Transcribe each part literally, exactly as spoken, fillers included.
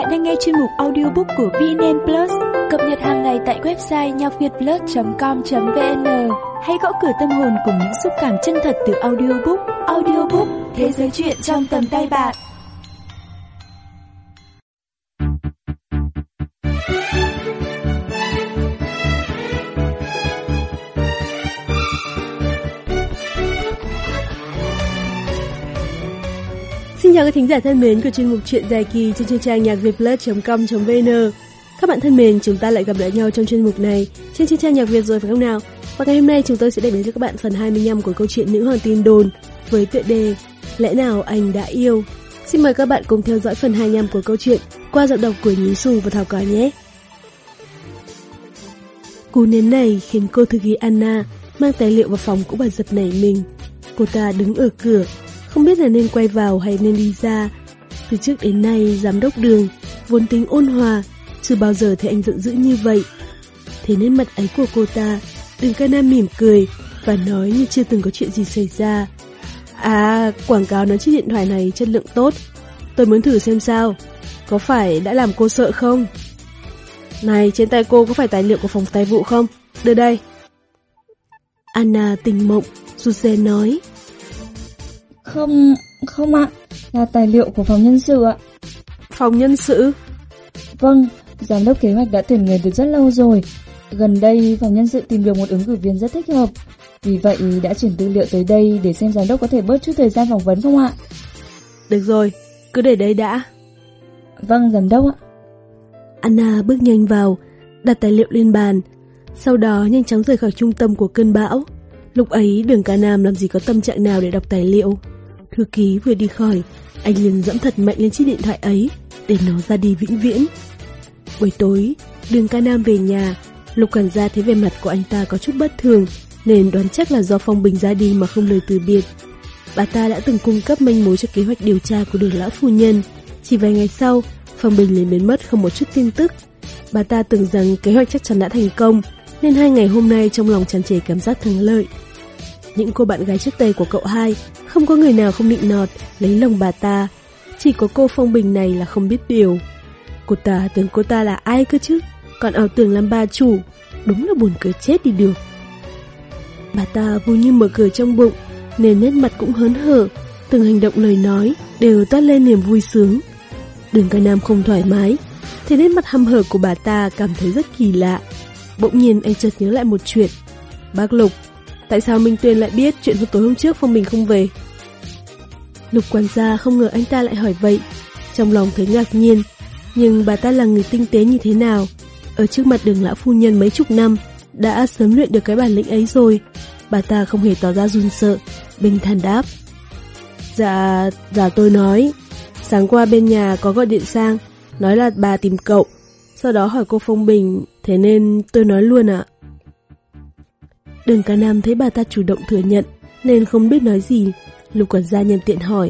Bạn đang nghe chuyên mục audiobook của vê en en Plus, cập nhật hàng ngày tại website nhạc việt plus chấm com chấm vn. Hãy gõ cửa tâm hồn cùng những xúc cảm chân thật từ audiobook. Audiobook, thế giới truyện trong tầm tay bạn. Xin chào các thính giả thân mến của chuyên mục truyện dài kỳ trên trang nhạc việt plus chấm com chấm vn. Các bạn thân mến, chúng ta lại gặp lại nhau trong chuyên mục này trên trang nhạc Việt rồi phải không nào? Và ngày hôm nay chúng tôi sẽ đem đến cho các bạn phần hai mươi lăm của câu chuyện Nữ hoàng tin đồn với tựa đề Lẽ nào anh đã yêu. Xin mời các bạn cùng theo dõi phần hai mươi lăm của câu chuyện qua giọng đọc của Nhí Xù và Thảo Cỏ nhé. Cú nến này khiến cô thư ký Anna mang tài liệu vào phòng của bà giật nảy mình. Cô ta đứng ở cửa, không biết là nên quay vào hay nên đi ra. Từ trước đến nay, giám đốc Đường vốn tính ôn hòa, chưa bao giờ thấy anh giận dữ như vậy. Thế nên mặt ấy của cô ta, Đường Ca Nam mỉm cười và nói như chưa từng có chuyện gì xảy ra. À, quảng cáo nói chiếc điện thoại này chất lượng tốt, tôi muốn thử xem sao. Có phải đã làm cô sợ không? Này, trên tay cô có phải tài liệu của phòng tài vụ không? Đưa đây. Anna tỉnh mộng, rụt rè nói. Không, không ạ, là tài liệu của phòng nhân sự ạ. Phòng nhân sự? Vâng, giám đốc kế hoạch đã tuyển người từ rất lâu rồi. Gần đây phòng nhân sự tìm được một ứng cử viên rất thích hợp, vì vậy đã chuyển tư liệu tới đây để xem giám đốc có thể bớt chút thời gian phỏng vấn không ạ. Được rồi, cứ để đấy đã. Vâng, giám đốc ạ. Anna bước nhanh vào, đặt tài liệu lên bàn, sau đó nhanh chóng rời khỏi trung tâm của cơn bão. Lúc ấy Đường Ca Nam làm gì có tâm trạng nào để đọc tài liệu. Thư ký vừa đi khỏi, anh liền dẫm thật mạnh lên chiếc điện thoại ấy để nó ra đi vĩnh viễn. Buổi tối, Đường Ca Nam về nhà, Lục quản gia thấy vẻ mặt của anh ta có chút bất thường, nên đoán chắc là do Phong Bình ra đi mà không lời từ biệt. Bà ta đã từng cung cấp manh mối cho kế hoạch điều tra của Đường lão phu nhân. Chỉ vài ngày sau, Phong Bình liền biến mất không một chút tin tức. Bà ta tưởng rằng kế hoạch chắc chắn đã thành công, nên hai ngày hôm nay trong lòng tràn trề cảm giác thắng lợi. Những cô bạn gái trước đây của cậu hai, không có người nào không nịnh nọt lấy lòng bà ta. Chỉ có cô Phong Bình này là không biết điều. Cô ta tưởng cô ta là ai cơ chứ, còn ảo tưởng làm bà chủ, đúng là buồn cười chết đi được. Bà ta vui như mở cửa trong bụng, nên nét mặt cũng hớn hở, từng hành động lời nói đều toát lên niềm vui sướng. Đường Ca Nam không thoải mái, thế nên mặt hăm hở của bà ta cảm thấy rất kỳ lạ. Bỗng nhiên anh chợt nhớ lại một chuyện. Bác Lục, tại sao Minh Tuyên lại biết chuyện tối hôm trước Phong Bình không về? Lục quản gia không ngờ anh ta lại hỏi vậy, trong lòng thấy ngạc nhiên. Nhưng bà ta là người tinh tế như thế nào, ở trước mặt Đường lão phu nhân mấy chục năm đã sớm luyện được cái bản lĩnh ấy rồi. Bà ta không hề tỏ ra run sợ, bình thản đáp. Dạ, dạ tôi nói, sáng qua bên nhà có gọi điện sang, nói là bà tìm cậu, sau đó hỏi cô Phong Bình, thế nên tôi nói luôn ạ. Đường Ca Nam thấy bà ta chủ động thừa nhận nên không biết nói gì. Lục quản gia nhân tiện hỏi.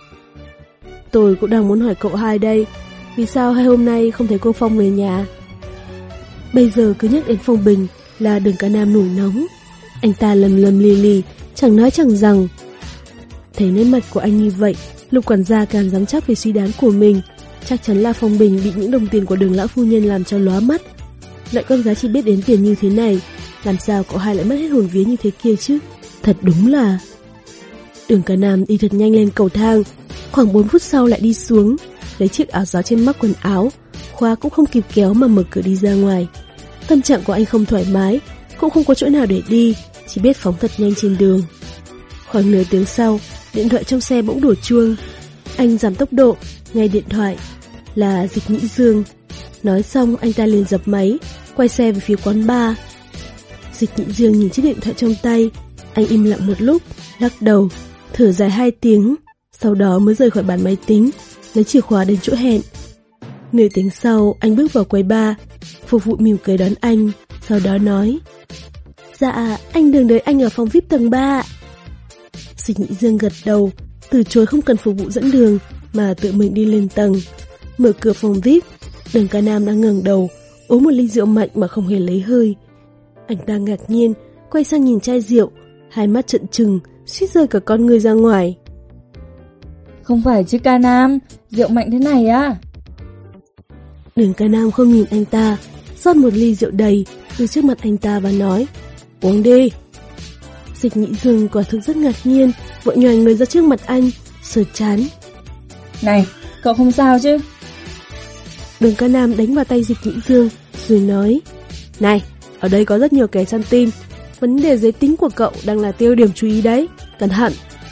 Tôi cũng đang muốn hỏi cậu hai đây, vì sao hai hôm nay không thấy cô Phong về nhà? Bây giờ cứ nhắc đến Phong Bình là Đường Ca Nam nổi nóng. Anh ta lầm lầm lì lì, chẳng nói chẳng rằng. Thấy nét mặt của anh như vậy, Lục quản gia càng dám chắc về suy đoán của mình. Chắc chắn là Phong Bình bị những đồng tiền của Đường lão phu nhân làm cho lóa mắt. Lại con gái chỉ biết đến tiền như thế này, làm sao cậu hai lại mất hết hồn vía như thế kia chứ? Thật đúng là... Đường Ca Nam đi thật nhanh lên cầu thang, khoảng bốn phút sau lại đi xuống, lấy chiếc áo gió trên mắc quần áo, khóa cũng không kịp kéo mà mở cửa đi ra ngoài. Tâm trạng của anh không thoải mái, cũng không có chỗ nào để đi, chỉ biết phóng thật nhanh trên đường. Khoảng nửa tiếng sau, điện thoại trong xe bỗng đổ chuông. Anh giảm tốc độ, nghe điện thoại. Là Dịch Nhĩ Dương. Nói xong anh ta liền dập máy, quay xe về phía quán bar. Dịch Nhĩ Dương nhìn chiếc điện thoại trong tay, anh im lặng một lúc, lắc đầu, thở dài hai tiếng, sau đó mới rời khỏi bàn máy tính, lấy chìa khóa đến chỗ hẹn. Nửa tiếng sau, anh bước vào quầy bar, phục vụ mỉm cười đón anh, sau đó nói. Dạ, anh Đường đợi anh ở phòng vi ai pi tầng ba. Dịch Nhĩ Dương gật đầu, từ chối không cần phục vụ dẫn đường, mà tự mình đi lên tầng. Mở cửa phòng vi ai pi, Đường Ca Nam đang ngẩng đầu, uống một ly rượu mạnh mà không hề lấy hơi. Anh ta ngạc nhiên, quay sang nhìn chai rượu, hai mắt trợn trừng, suýt rơi cả con người ra ngoài. Không phải chứ Ca Nam, rượu mạnh thế này á? Đường Ca Nam không nhìn anh ta, rót một ly rượu đầy từ trước mặt anh ta và nói, uống đi. Dịch Nhị Dương quả thực rất ngạc nhiên, vội nhoành người ra trước mặt anh, sờ chán. Này, cậu không sao chứ? Đường Ca Nam đánh vào tay Dịch Nhị Dương, rồi nói, này, ở đây có rất nhiều kẻ săn tin, vấn đề giới tính của cậu đang là tiêu điểm chú ý đấy, cẩn thận.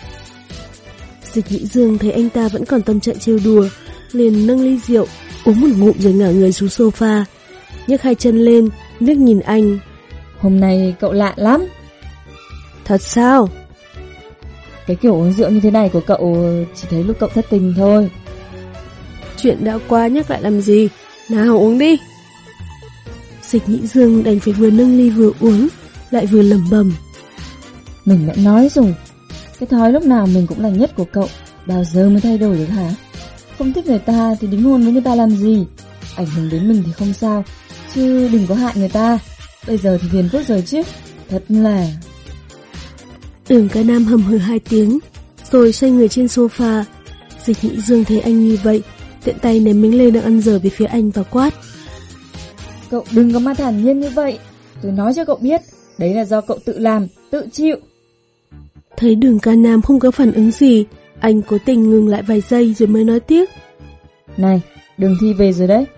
Dịch Nhị Dương thấy anh ta vẫn còn tâm trạng trêu đùa, liền nâng ly rượu, uống một ngụm rồi ngả người xuống sofa, nhấc hai chân lên, liếc nhìn anh. Hôm nay cậu lạ lắm. Thật sao? Cái kiểu uống rượu như thế này của cậu chỉ thấy lúc cậu thất tình thôi. Chuyện đã qua nhắc lại làm gì, nào uống đi. Dịch Nhị Dương đành phải vừa nâng ly vừa uống, lại vừa lẩm bẩm. Mình đã nói rồi, cái thói lúc nào mình cũng là nhất của cậu, bao giờ mới thay đổi được hả? Không thích người ta thì đính hôn với người ta làm gì? Ảnh hưởng đến mình thì không sao, chứ đừng có hại người ta. Bây giờ thì phiền phức rồi chứ, thật là... Đường Ca Nam hầm hừ hai tiếng, rồi xoay người trên sofa. Dịch Nhị Dương thấy anh như vậy, tiện tay ném miếng lê đang ăn dở về phía anh và quát. Cậu đừng có mà thản nhiên như vậy, tôi nói cho cậu biết, đấy là do cậu tự làm, tự chịu. Thấy Đường Ca Nam không có phản ứng gì, anh cố tình ngừng lại vài giây rồi mới nói tiếp. Này, Đường Thi về rồi đấy.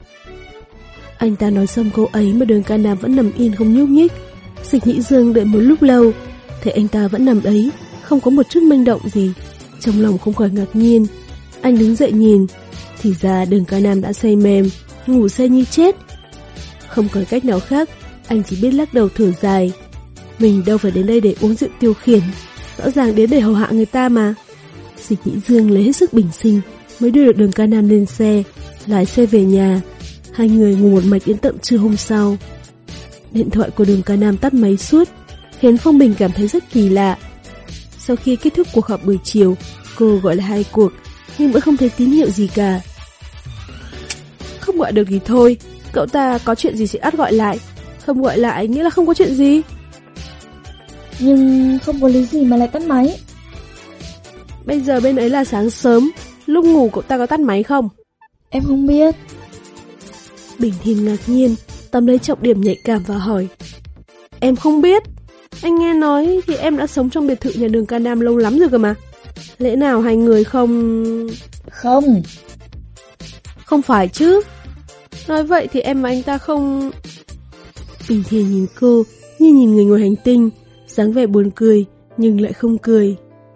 Anh ta nói xong câu ấy mà Đường Ca Nam vẫn nằm yên không nhúc nhích. Dịch Nhị Dương đợi một lúc lâu, thấy anh ta vẫn nằm ấy, không có một chút manh động gì, trong lòng không khỏi ngạc nhiên. Anh đứng dậy nhìn, thì ra Đường Ca Nam đã say mềm, ngủ say như chết. Không còn cách nào khác, anh chỉ biết lắc đầu thở dài. Mình đâu phải đến đây để uống rượu tiêu khiển, rõ ràng đến để hầu hạ người ta mà. Dịch Nhị Dương lấy hết sức bình sinh mới đưa được Đường Ca Nam lên xe, lái xe về nhà. Hai người ngủ một mạch đến tận trưa hôm sau. Điện thoại của Đường Ca Nam tắt máy suốt, khiến Phong Bình cảm thấy rất kỳ lạ. Sau khi kết thúc cuộc họp buổi chiều, cô gọi lại hai cuộc, nhưng vẫn không thấy tín hiệu gì cả. Không gọi được thì thôi, cậu ta có chuyện gì sẽ ắt gọi lại, không gọi lại nghĩa là không có chuyện gì. Nhưng không có lý gì mà lại tắt máy. Bây giờ bên ấy là sáng sớm, lúc ngủ cậu ta có tắt máy không? Em không biết. Bình Thiên ngạc nhiên, tóm lấy trọng điểm nhạy cảm và hỏi. Em không biết? Anh nghe nói thì em đã sống trong biệt thự nhà Đường Ca Nam lâu lắm rồi cơ mà. Lẽ nào hai người không... Không. Không phải chứ. Nói vậy thì em và anh ta không... Bình Thiên nhìn cô như nhìn người ngoài hành tinh, dáng vẻ buồn cười nhưng lại không cười.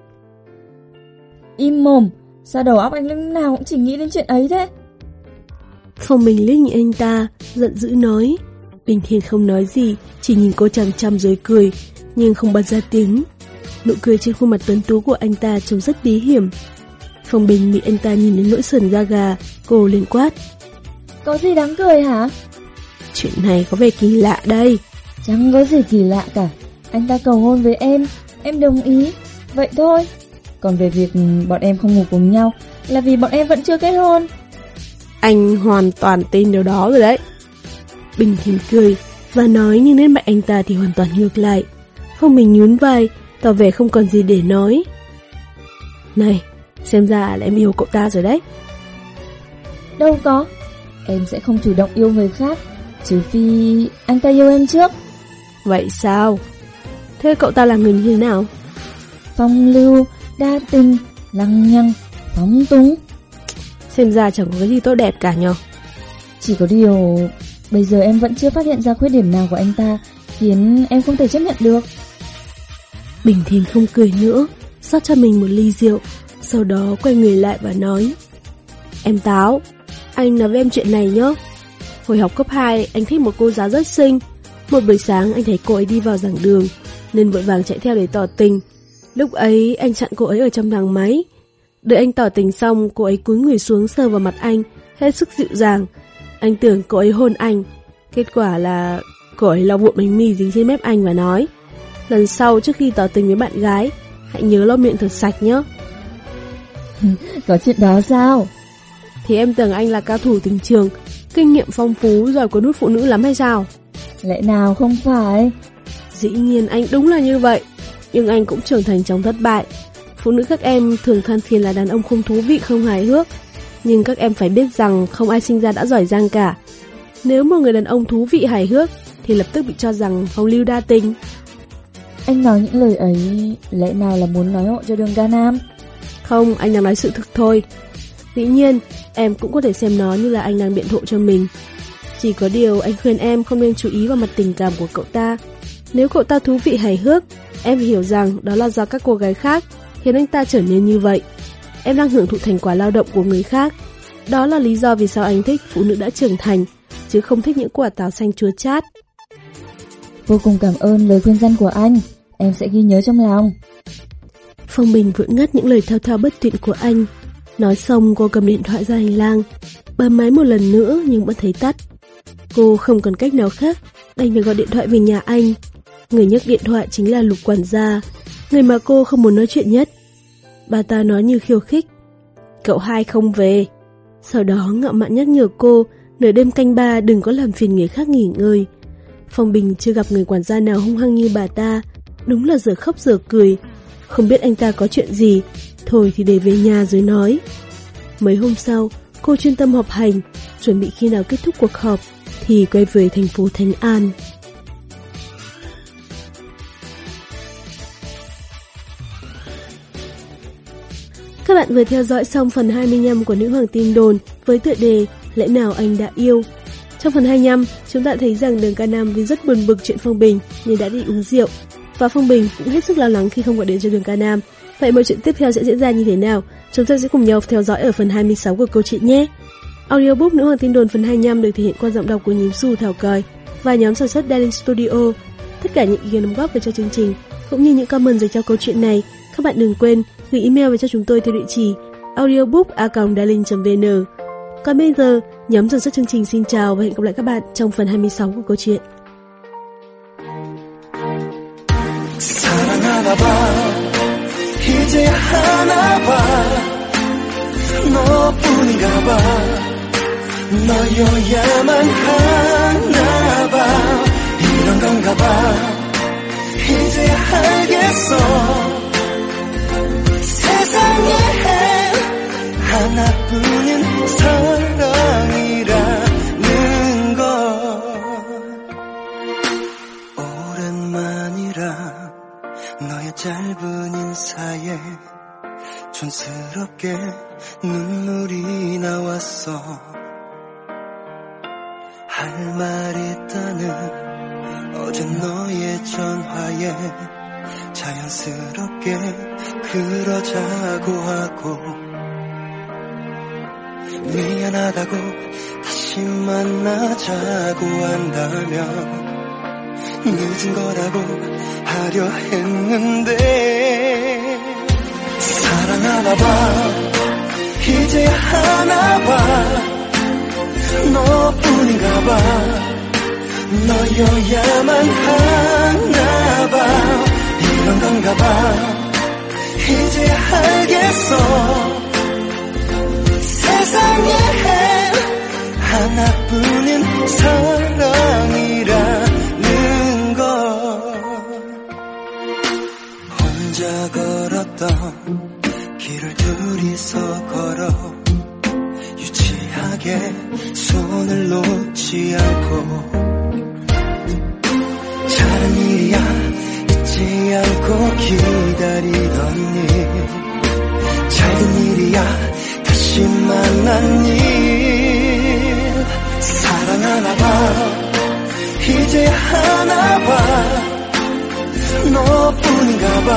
Im mồm, sao đầu óc anh lúc nào cũng chỉ nghĩ đến chuyện ấy thế? Phong Bình liếc nhìn anh ta, giận dữ nói. Bình Thiên không nói gì, chỉ nhìn cô chằm chằm rồi cười, nhưng không bật ra tiếng. Nụ cười trên khuôn mặt tuấn tú của anh ta trông rất bí hiểm. Phong Bình bị anh ta nhìn đến nỗi sởn da gà, cô liền quát. Có gì đáng cười hả? Chuyện này có vẻ kỳ lạ đây. Chẳng có gì kỳ lạ cả. Anh ta cầu hôn với em, em đồng ý, vậy thôi. Còn về việc bọn em không ngủ cùng nhau là vì bọn em vẫn chưa kết hôn. Anh hoàn toàn tin điều đó rồi đấy. Bình Thiên cười và nói, nhưng nét mặt anh ta thì hoàn toàn ngược lại. Phong Bình nhún vai, tỏ vẻ không còn gì để nói. Này, xem ra là em yêu cậu ta rồi đấy. Đâu có, em sẽ không chủ động yêu người khác, trừ phi anh ta yêu em trước. Vậy sao? Thế cậu ta là người như thế nào? Phong lưu, đa tình, lăng nhăng, phóng túng. Xem ra chẳng có cái gì tốt đẹp cả nhờ. Chỉ có điều bây giờ em vẫn chưa phát hiện ra khuyết điểm nào của anh ta khiến em không thể chấp nhận được. Bình Thiên không cười nữa, rót cho mình một ly rượu, sau đó quay người lại và nói. Em Táo, anh nói với em chuyện này nhé. Hồi học cấp hai, anh thích một cô giáo rất xinh. Một buổi sáng anh thấy cô ấy đi vào giảng đường, nên vội vàng chạy theo để tỏ tình. Lúc ấy anh chặn cô ấy ở trong thang máy. Đợi anh tỏ tình xong, cô ấy cúi người xuống sờ vào mặt anh, hết sức dịu dàng. Anh tưởng cô ấy hôn anh, kết quả là cô ấy lau vụn bánh mì dính trên mép anh và nói, lần sau trước khi tỏ tình với bạn gái, hãy nhớ lau miệng thật sạch nhé. Có chuyện đó sao? Thì em tưởng anh là cao thủ tình trường, kinh nghiệm phong phú, giỏi cuốn hút phụ nữ lắm hay sao? Lẽ nào không phải? Dĩ nhiên anh đúng là như vậy, nhưng anh cũng trưởng thành trong thất bại. Phụ nữ các em thường than phiền là đàn ông không thú vị, không hài hước. Nhưng các em phải biết rằng không ai sinh ra đã giỏi giang cả. Nếu một người đàn ông thú vị hài hước thì lập tức bị cho rằng phong lưu đa tình. Anh nói những lời ấy lẽ nào là muốn nói hộ cho Đường Ca Nam? Không, anh đang nói sự thực thôi. Dĩ nhiên, em cũng có thể xem nó như là anh đang biện hộ cho mình. Chỉ có điều anh khuyên em không nên chú ý vào mặt tình cảm của cậu ta. Nếu cậu ta thú vị hài hước, em hiểu rằng đó là do các cô gái khác khiến anh ta trở nên như vậy. Em đang hưởng thụ thành quả lao động của người khác. Đó là lý do vì sao anh thích phụ nữ đã trưởng thành, chứ không thích những quả táo xanh chua chát. Vô cùng cảm ơn lời khuyên răn của anh, em sẽ ghi nhớ trong lòng. Phong Bình vội ngắt những lời thao thao bất tuyệt của anh. Nói xong cô cầm điện thoại ra hành lang, bấm máy một lần nữa nhưng vẫn thấy tắt. Cô không còn cách nào khác, đành phải gọi điện thoại về nhà anh. Người nhấc điện thoại chính là Lục quản gia, người mà cô không muốn nói chuyện nhất. Bà ta nói như khiêu khích: "Cậu hai không về." Sau đó ngạo mạn nhắc nhở cô nửa đêm canh ba đừng có làm phiền người khác nghỉ ngơi. Phong Bình chưa gặp người quản gia nào hung hăng như bà ta, đúng là giờ khóc giờ cười. Không biết anh ta có chuyện gì, thôi thì để về nhà rồi nói. Mấy hôm sau, cô chuyên tâm họp hành, chuẩn bị khi nào kết thúc cuộc họp thì quay về thành phố Thánh An. Các bạn vừa theo dõi xong phần hai mươi lăm của Nữ Hoàng Tin Đồn với tựa đề Lẽ Nào Anh Đã Yêu. Trong phần hai mươi lăm, chúng ta thấy rằng Đường Ca Nam vì rất buồn bực chuyện Phong Bình nên đã đi uống rượu. Và Phong Bình cũng hết sức lo lắng khi không gọi điện cho Đường Ca Nam. Vậy mọi chuyện tiếp theo sẽ diễn ra như thế nào? Chúng ta sẽ cùng nhau theo dõi ở phần hai mươi sáu của câu chuyện nhé. Audiobook Nữ Hoàng Tin Đồn phần hai mươi lăm được thể hiện qua giọng đọc của Nhím Xù, Thảo Còi và nhóm sản xuất Darling Studio. Tất cả những ý kiến đóng góp về cho chương trình cũng như những comment dành cho câu chuyện này, các bạn đừng quên gửi email về cho chúng tôi theo địa chỉ audiobook a còng darling chấm vn. Còn bây giờ, nhóm sản xuất chương trình xin chào và hẹn gặp lại các bạn trong phần hai mươi sáu của câu chuyện. 사랑하나봐 이제야 하나봐 너뿐인가봐 너여야만 하나봐 이런 건가봐 이제야 알겠어 세상에 하나뿐인 사랑이라는 걸 오랜만이라 너의 짧은 인사에 촌스럽게 눈물이 나왔어 할 말 있다는 어제 너의 전화에 자연스럽게 그러자고 하고 미안하다고 다시 만나자고 한다면 늦은 거라고 하려 했는데 사랑하나봐 이제야 하나봐 너뿐인가봐 너여야만 하나봐 이런 건가봐 이제야 알겠어 세상에 하나뿐인 사랑이라는 걸 혼자 걸었던 길을 둘이서 걸어 유치하게 손을 놓지 않고 잘한 일이야 잊지 않고 기다리던 일 잘된 일이야 다시 만난 일 사랑하나봐 이제야 하나봐 너뿐인가봐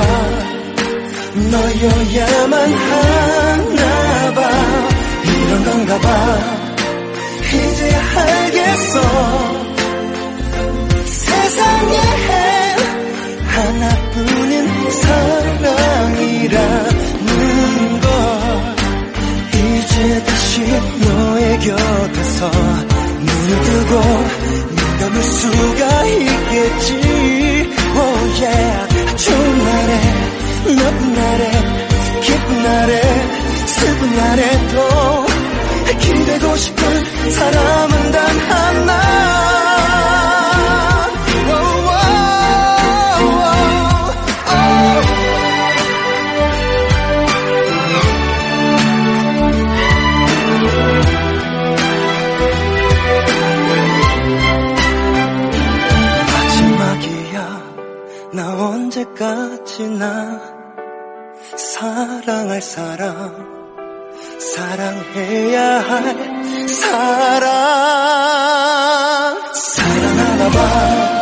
너여야만 하나봐 이런 건가봐 이제야 알겠어 세상에 하나뿐인 사랑이라는 걸 이제 다시 너의 곁에서 눈을 뜨고 눈 감을 수가 있겠지 oh yeah 좋은 날에 나쁜 날에 기쁜 날에 슬픈 날에도 기대고 싶은 사람은 단 하나 oh, oh, oh, oh. 나 언제까지나 사랑할 사람, 사랑해야 할 사람. 사랑하나 봐